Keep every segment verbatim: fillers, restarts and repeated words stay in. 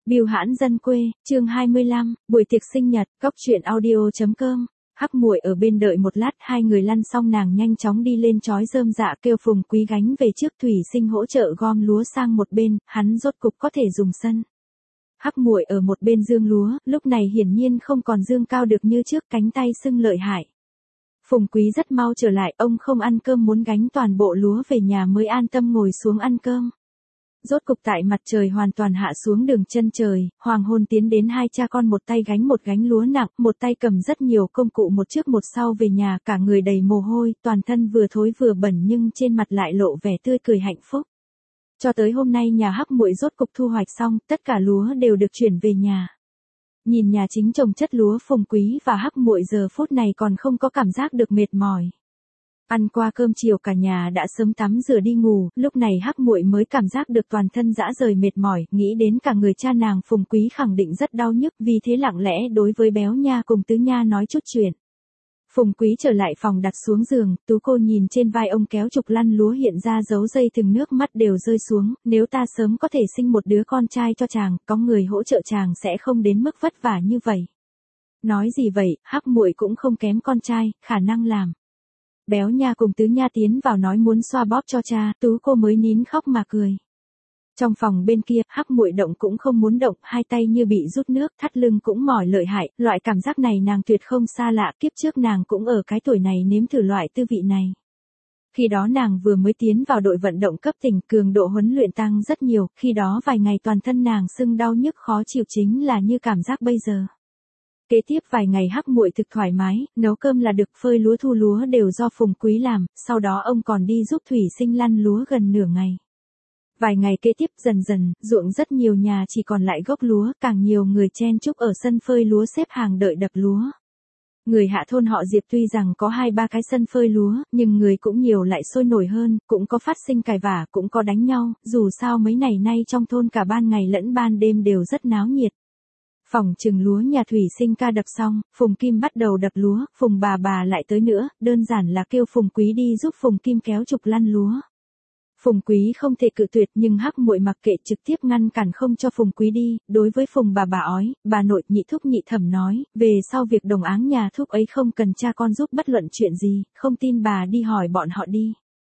Bưu hãn dân quê, chương hai mươi lăm, buổi tiệc sinh nhật, góc truyện audio.com. Hắc Muội ở bên đợi một lát, hai người lăn xong nàng nhanh chóng đi lên chói rơm dạ kêu Phùng Quý gánh về trước Thủy Sinh hỗ trợ gom lúa sang một bên, hắn rốt cục có thể dùng sân. Hắc Muội ở một bên dương lúa, lúc này hiển nhiên không còn dương cao được như trước, cánh tay sưng lợi hại. Phùng Quý rất mau trở lại, ông không ăn cơm muốn gánh toàn bộ lúa về nhà mới an tâm ngồi xuống ăn cơm. Rốt cục tại mặt trời hoàn toàn hạ xuống đường chân trời, hoàng hôn tiến đến, hai cha con một tay gánh một gánh lúa nặng, một tay cầm rất nhiều công cụ một trước một sau về nhà, cả người đầy mồ hôi, toàn thân vừa thối vừa bẩn nhưng trên mặt lại lộ vẻ tươi cười hạnh phúc. Cho tới hôm nay nhà Hắc Muội rốt cục thu hoạch xong, tất cả lúa đều được chuyển về nhà. Nhìn nhà chính trồng chất lúa, Phùng Quý và Hắc Muội giờ phút này còn không có cảm giác được mệt mỏi. Ăn qua cơm chiều cả nhà đã sớm tắm rửa đi ngủ, lúc này Hắc Muội mới cảm giác được toàn thân rã rời mệt mỏi, nghĩ đến cả người cha nàng Phùng Quý khẳng định rất đau nhức, vì thế lặng lẽ đối với Béo Nha cùng Tứ Nha nói chút chuyện. Phùng Quý trở lại phòng đặt xuống giường, Tú cô nhìn trên vai ông kéo trục lăn lúa hiện ra dấu dây thừng, nước mắt đều rơi xuống, nếu ta sớm có thể sinh một đứa con trai cho chàng, có người hỗ trợ chàng sẽ không đến mức vất vả như vậy. Nói gì vậy, Hắc Muội cũng không kém con trai, khả năng làm. Béo Nha cùng Tứ Nha tiến vào nói muốn xoa bóp cho cha, Tú cô mới nín khóc mà cười. Trong phòng bên kia, Hắc Muội động cũng không muốn động, hai tay như bị rút nước, thắt lưng cũng mỏi lợi hại, loại cảm giác này nàng tuyệt không xa lạ, kiếp trước nàng cũng ở cái tuổi này nếm thử loại tư vị này. Khi đó nàng vừa mới tiến vào đội vận động cấp tỉnh, cường độ huấn luyện tăng rất nhiều, khi đó vài ngày toàn thân nàng sưng đau nhức khó chịu chính là như cảm giác bây giờ. Kế tiếp vài ngày Hắc Muội thực thoải mái, nấu cơm là được, phơi lúa thu lúa đều do Phùng Quý làm, sau đó ông còn đi giúp Thủy Sinh lăn lúa gần nửa ngày. Vài ngày kế tiếp dần dần, ruộng rất nhiều nhà chỉ còn lại gốc lúa, càng nhiều người chen chúc ở sân phơi lúa xếp hàng đợi đập lúa. Người hạ thôn họ Diệp tuy rằng có hai ba cái sân phơi lúa, nhưng người cũng nhiều lại sôi nổi hơn, cũng có phát sinh cãi vả, cũng có đánh nhau, dù sao mấy ngày nay trong thôn cả ban ngày lẫn ban đêm đều rất náo nhiệt. Phòng trừng lúa nhà Thủy Sinh ca đập xong, Phùng Kim bắt đầu đập lúa, Phùng bà bà lại tới nữa, đơn giản là kêu Phùng Quý đi giúp Phùng Kim kéo trục lăn lúa. Phùng Quý không thể cự tuyệt nhưng Hắc Muội mặc kệ, trực tiếp ngăn cản không cho Phùng Quý đi, đối với Phùng bà bà ói, bà nội nhị thúc nhị thẩm nói, về sau việc đồng áng nhà thúc ấy không cần cha con giúp bất luận chuyện gì, không tin bà đi hỏi bọn họ đi.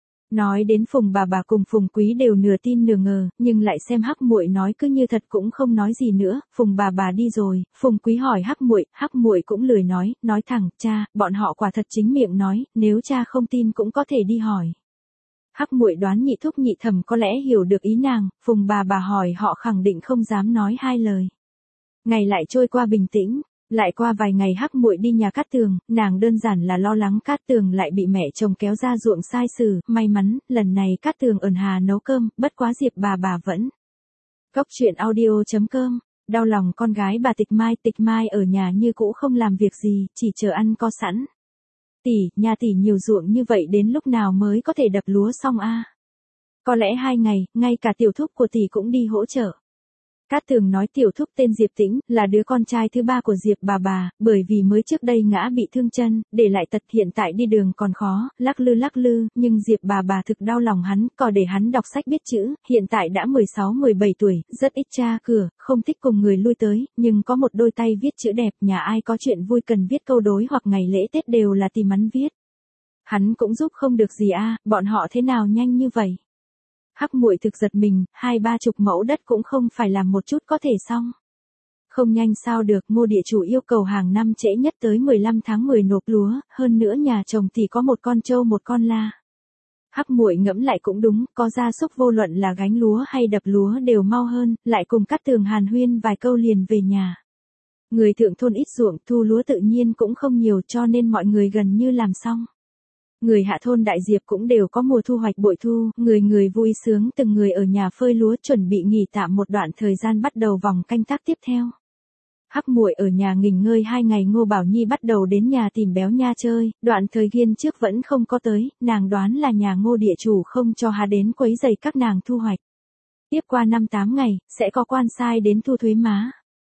Nói đến Phùng bà bà cùng Phùng Quý đều nửa tin nửa ngờ, nhưng lại xem Hắc Muội nói cứ như thật cũng không nói gì nữa, Phùng bà bà đi rồi, Phùng Quý hỏi Hắc Muội, Hắc Muội cũng lười nói, nói thẳng, cha, bọn họ quả thật chính miệng nói, nếu cha không tin cũng có thể đi hỏi. Hắc Muội đoán nhị thúc nhị thẩm có lẽ hiểu được ý nàng, Phùng bà bà hỏi họ khẳng định không dám nói hai lời. Ngày lại trôi qua bình tĩnh. Lại qua vài ngày Hắc Muội đi nhà Cát Tường, nàng đơn giản là lo lắng Cát Tường lại bị mẹ chồng kéo ra ruộng sai xử, may mắn, lần này Cát Tường ẩn hà nấu cơm, bất quá Diệp bà bà vẫn. Góc truyện audio.com, đau lòng con gái bà Tịch Mai, Tịch Mai ở nhà như cũ không làm việc gì, chỉ chờ ăn có sẵn. Tỷ, nhà tỷ nhiều ruộng như vậy đến lúc nào mới có thể đập lúa xong a? Có lẽ hai ngày, ngay cả tiểu thúc của tỷ cũng đi hỗ trợ. Cát Tường nói tiểu thúc tên Diệp Tĩnh, là đứa con trai thứ ba của Diệp bà bà, bởi vì mới trước đây ngã bị thương chân, để lại tật hiện tại đi đường còn khó, lắc lư lắc lư, nhưng Diệp bà bà thực đau lòng hắn, có để hắn đọc sách biết chữ, hiện tại đã mười sáu mười bảy tuổi, rất ít ra cửa, không thích cùng người lui tới, nhưng có một đôi tay viết chữ đẹp, nhà ai có chuyện vui cần viết câu đối hoặc ngày lễ Tết đều là tìm hắn viết. Hắn cũng giúp không được gì a, bọn họ thế nào nhanh như vậy? Hắc Muội thực giật mình, hai ba chục mẫu đất cũng không phải làm một chút có thể xong. Không nhanh sao được, Ngô địa chủ yêu cầu hàng năm trễ nhất tới mười lăm tháng mười nộp lúa, hơn nữa nhà chồng thì có một con trâu một con la. Hắc Muội ngẫm lại cũng đúng, có gia súc vô luận là gánh lúa hay đập lúa đều mau hơn, lại cùng Cát Tường hàn huyên vài câu liền về nhà. Người thượng thôn ít ruộng, thu lúa tự nhiên cũng không nhiều cho nên mọi người gần như làm xong. Người hạ thôn Đại Diệp cũng đều có mùa thu hoạch bội thu, người người vui sướng, từng người ở nhà phơi lúa chuẩn bị nghỉ tạm một đoạn thời gian bắt đầu vòng canh tác tiếp theo. Hắc Muội ở nhà nghỉ ngơi hai ngày, Ngô Bảo Nhi bắt đầu đến nhà tìm Béo Nha chơi, đoạn thời gian trước vẫn không có tới, nàng đoán là nhà Ngô địa chủ không cho hắn đến quấy rầy các nàng thu hoạch. Tiếp qua năm tám ngày, sẽ có quan sai đến thu thuế má.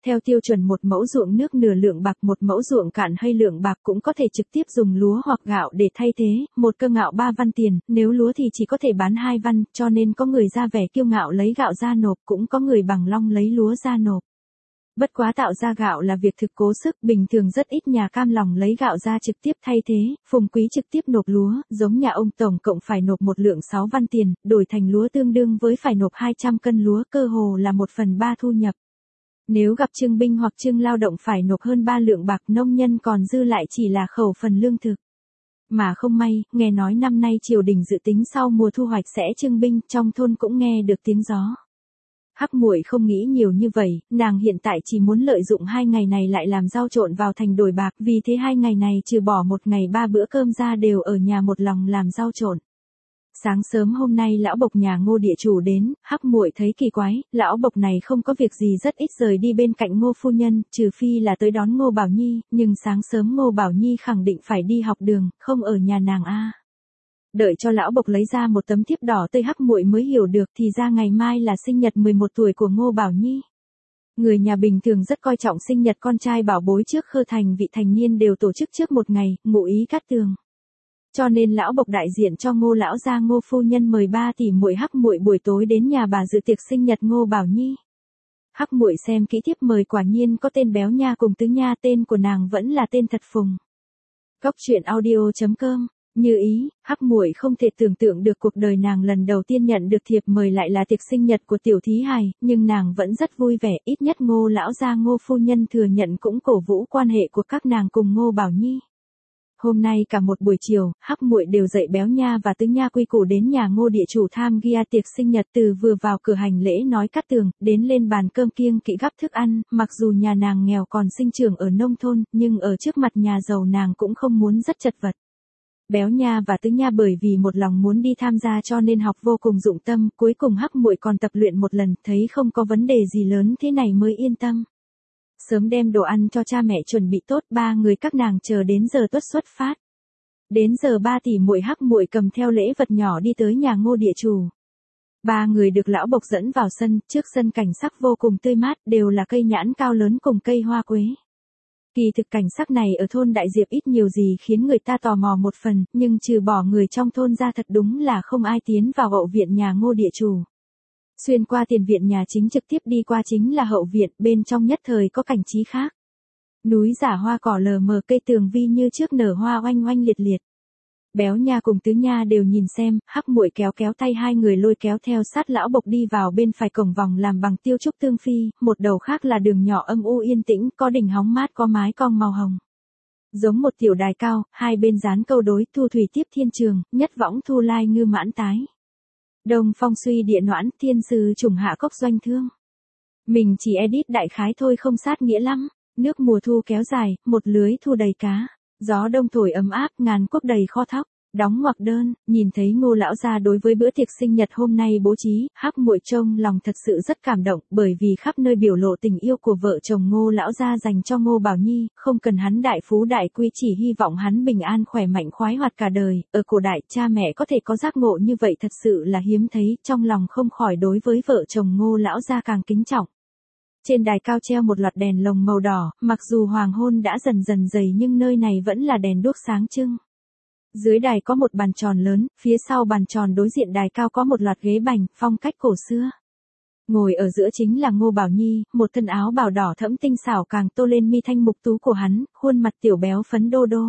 Theo tiêu chuẩn một mẫu ruộng nước nửa lượng bạc, một mẫu ruộng cạn hay lượng bạc cũng có thể trực tiếp dùng lúa hoặc gạo để thay thế, một cơ ngạo ba văn tiền, nếu lúa thì chỉ có thể bán hai văn, cho nên có người ra vẻ kiêu ngạo lấy gạo ra nộp, cũng có người bằng long lấy lúa ra nộp. Bất quá tạo ra gạo là việc thực cố sức, bình thường rất ít nhà cam lòng lấy gạo ra trực tiếp thay thế, phùng quý trực tiếp nộp lúa, giống nhà ông tổng cộng phải nộp một lượng sáu văn tiền, đổi thành lúa tương đương với phải nộp hai trăm cân lúa, cơ hồ là một phần ba thu nhập. Nếu gặp trưng binh hoặc trưng lao động phải nộp hơn ba lượng bạc, nông nhân còn dư lại chỉ là khẩu phần lương thực. Mà không may, nghe nói năm nay triều đình dự tính sau mùa thu hoạch sẽ trưng binh, trong thôn cũng nghe được tiếng gió. Hắc Muội không nghĩ nhiều như vậy, nàng hiện tại chỉ muốn lợi dụng hai ngày này lại làm rau trộn vào thành đổi bạc, vì thế hai ngày này trừ bỏ một ngày ba bữa cơm ra đều ở nhà một lòng làm rau trộn. Sáng sớm hôm nay lão bộc nhà Ngô địa chủ đến, Hắc Muội thấy kỳ quái, lão bộc này không có việc gì rất ít rời đi bên cạnh Ngô phu nhân, trừ phi là tới đón Ngô Bảo Nhi, nhưng sáng sớm Ngô Bảo Nhi khẳng định phải đi học đường, không ở nhà nàng a. Đợi cho lão bộc lấy ra một tấm thiếp đỏ tươi, Hắc Muội mới hiểu được thì ra ngày mai là sinh nhật mười một tuổi của Ngô Bảo Nhi. Người nhà bình thường rất coi trọng sinh nhật con trai bảo bối, trước khơ thành vị thành niên đều tổ chức trước một ngày, ngụ ý cát tường. Cho nên lão bộc đại diện cho Ngô lão gia Ngô phu nhân mời ba tỷ muội Hắc Muội buổi tối đến nhà bà dự tiệc sinh nhật Ngô Bảo Nhi. Hắc Muội xem kỹ thiếp mời quả nhiên có tên Béo Nha cùng Tứ Nha, tên của nàng vẫn là tên thật Phùng. Góc truyện audio chấm com. Như ý, Hắc Muội không thể tưởng tượng được cuộc đời nàng lần đầu tiên nhận được thiệp mời lại là tiệc sinh nhật của tiểu thí hài, nhưng nàng vẫn rất vui vẻ, ít nhất Ngô lão gia Ngô phu nhân thừa nhận cũng cổ vũ quan hệ của các nàng cùng Ngô Bảo Nhi. Hôm nay cả một buổi chiều, Hắc Muội đều dạy Béo Nha và Tứ Nha quy củ đến nhà Ngô địa chủ tham gia tiệc sinh nhật, từ vừa vào cửa hành lễ nói cát tường, đến lên bàn cơm kiêng kỵ gắp thức ăn, mặc dù nhà nàng nghèo còn sinh trưởng ở nông thôn, nhưng ở trước mặt nhà giàu nàng cũng không muốn rất chật vật. Béo Nha và Tứ Nha bởi vì một lòng muốn đi tham gia cho nên học vô cùng dụng tâm, cuối cùng Hắc Muội còn tập luyện một lần, thấy không có vấn đề gì lớn thế này mới yên tâm. Sớm đem đồ ăn cho cha mẹ chuẩn bị tốt, ba người các nàng chờ đến giờ tuất xuất phát. Đến giờ ba tỷ muội Hắc Muội cầm theo lễ vật nhỏ đi tới nhà Ngô địa chủ. Ba người được lão bộc dẫn vào sân, trước sân cảnh sắc vô cùng tươi mát, đều là cây nhãn cao lớn cùng cây hoa quế. Kỳ thực cảnh sắc này ở thôn Đại Diệp ít nhiều gì khiến người ta tò mò một phần, nhưng trừ bỏ người trong thôn ra thật đúng là không ai tiến vào hậu viện nhà Ngô địa chủ. Xuyên qua tiền viện nhà chính trực tiếp đi qua chính là hậu viện, bên trong nhất thời có cảnh trí khác. Núi giả hoa cỏ lờ mờ, cây tường vi như trước nở hoa oanh oanh liệt liệt. Béo Nha cùng Tứ Nha đều nhìn xem, Hắc Muội kéo kéo tay hai người lôi kéo theo sát lão bộc đi vào bên phải cổng vòng làm bằng tiêu trúc tương phi, một đầu khác là đường nhỏ âm u yên tĩnh, có đỉnh hóng mát, có mái cong màu hồng. Giống một tiểu đài cao, hai bên dán câu đối, thu thủy tiếp thiên trường, nhất võng thu lai ngư mãn tái. Đông phong suy địa noãn, thiên sư trùng hạ cốc doanh thương. Mình chỉ edit đại khái thôi không sát nghĩa lắm. Nước mùa thu kéo dài, một lưới thu đầy cá. Gió đông thổi ấm áp, ngàn quốc đầy kho thóc. Đóng ngoặc đơn, nhìn thấy Ngô lão gia đối với bữa tiệc sinh nhật hôm nay bố trí, Hắc Muội trông lòng thật sự rất cảm động, bởi vì khắp nơi biểu lộ tình yêu của vợ chồng Ngô lão gia dành cho Ngô Bảo Nhi, không cần hắn đại phú đại quý, chỉ hy vọng hắn bình an khỏe mạnh khoái hoạt cả đời. Ở cổ đại, cha mẹ có thể có giác ngộ như vậy thật sự là hiếm thấy, trong lòng không khỏi đối với vợ chồng Ngô lão gia càng kính trọng. Trên đài cao treo một loạt đèn lồng màu đỏ, mặc dù hoàng hôn đã dần dần dày nhưng nơi này vẫn là đèn đuốc sáng trưng. Dưới đài có một bàn tròn lớn, phía sau bàn tròn đối diện đài cao có một loạt ghế bành, phong cách cổ xưa. Ngồi ở giữa chính là Ngô Bảo Nhi, một thân áo bào đỏ thẫm tinh xảo càng tô lên mi thanh mục tú của hắn, khuôn mặt tiểu béo phấn đô đô.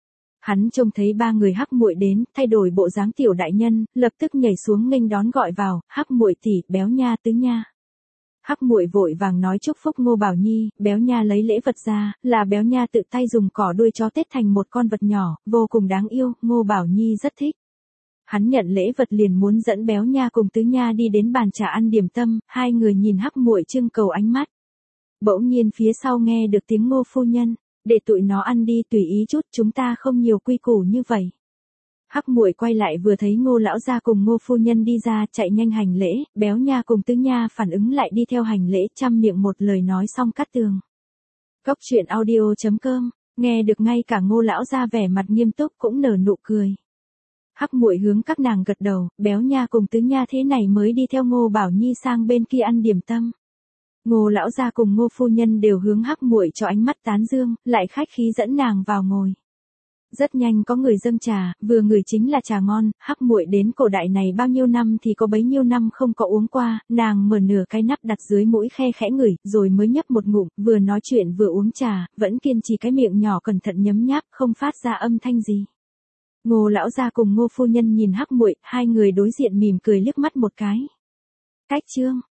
Hắn trông thấy ba người Hắc Muội đến, thay đổi bộ dáng tiểu đại nhân, lập tức nhảy xuống nghênh đón gọi vào, Hắc Muội tỷ, Béo Nha, Tứ Nha. Hắc Muội vội vàng nói chúc phúc Ngô Bảo Nhi, Béo Nha lấy lễ vật ra, là Béo Nha tự tay dùng cỏ đuôi chó tết thành một con vật nhỏ, vô cùng đáng yêu, Ngô Bảo Nhi rất thích. Hắn nhận lễ vật liền muốn dẫn Béo Nha cùng Tứ Nha đi đến bàn trà ăn điểm tâm, hai người nhìn Hắc Muội trưng cầu ánh mắt. Bỗng nhiên phía sau nghe được tiếng Ngô phu nhân, để tụi nó ăn đi tùy ý chút, chúng ta không nhiều quy củ như vậy. Hắc Muội quay lại vừa thấy Ngô lão gia cùng Ngô phu nhân đi ra, chạy nhanh hành lễ, Béo Nha cùng Tứ Nha phản ứng lại đi theo hành lễ, trăm miệng một lời nói xong cắt tường. Góc truyện audio chấm com, nghe được ngay cả Ngô lão gia vẻ mặt nghiêm túc cũng nở nụ cười. Hắc Muội hướng các nàng gật đầu, Béo Nha cùng Tứ Nha thế này mới đi theo Ngô Bảo Nhi sang bên kia ăn điểm tâm. Ngô lão gia cùng Ngô phu nhân đều hướng Hắc Muội cho ánh mắt tán dương, lại khách khí dẫn nàng vào ngồi. Rất nhanh có người dâng trà, vừa ngửi chính là trà ngon, Hắc Muội đến cổ đại này bao nhiêu năm thì có bấy nhiêu năm không có uống qua, nàng mở nửa cái nắp đặt dưới mũi khe khẽ ngửi, rồi mới nhấp một ngụm, vừa nói chuyện vừa uống trà, vẫn kiên trì cái miệng nhỏ cẩn thận nhấm nháp, không phát ra âm thanh gì. Ngô lão gia cùng Ngô phu nhân nhìn Hắc Muội, hai người đối diện mỉm cười liếc mắt một cái. Cách chương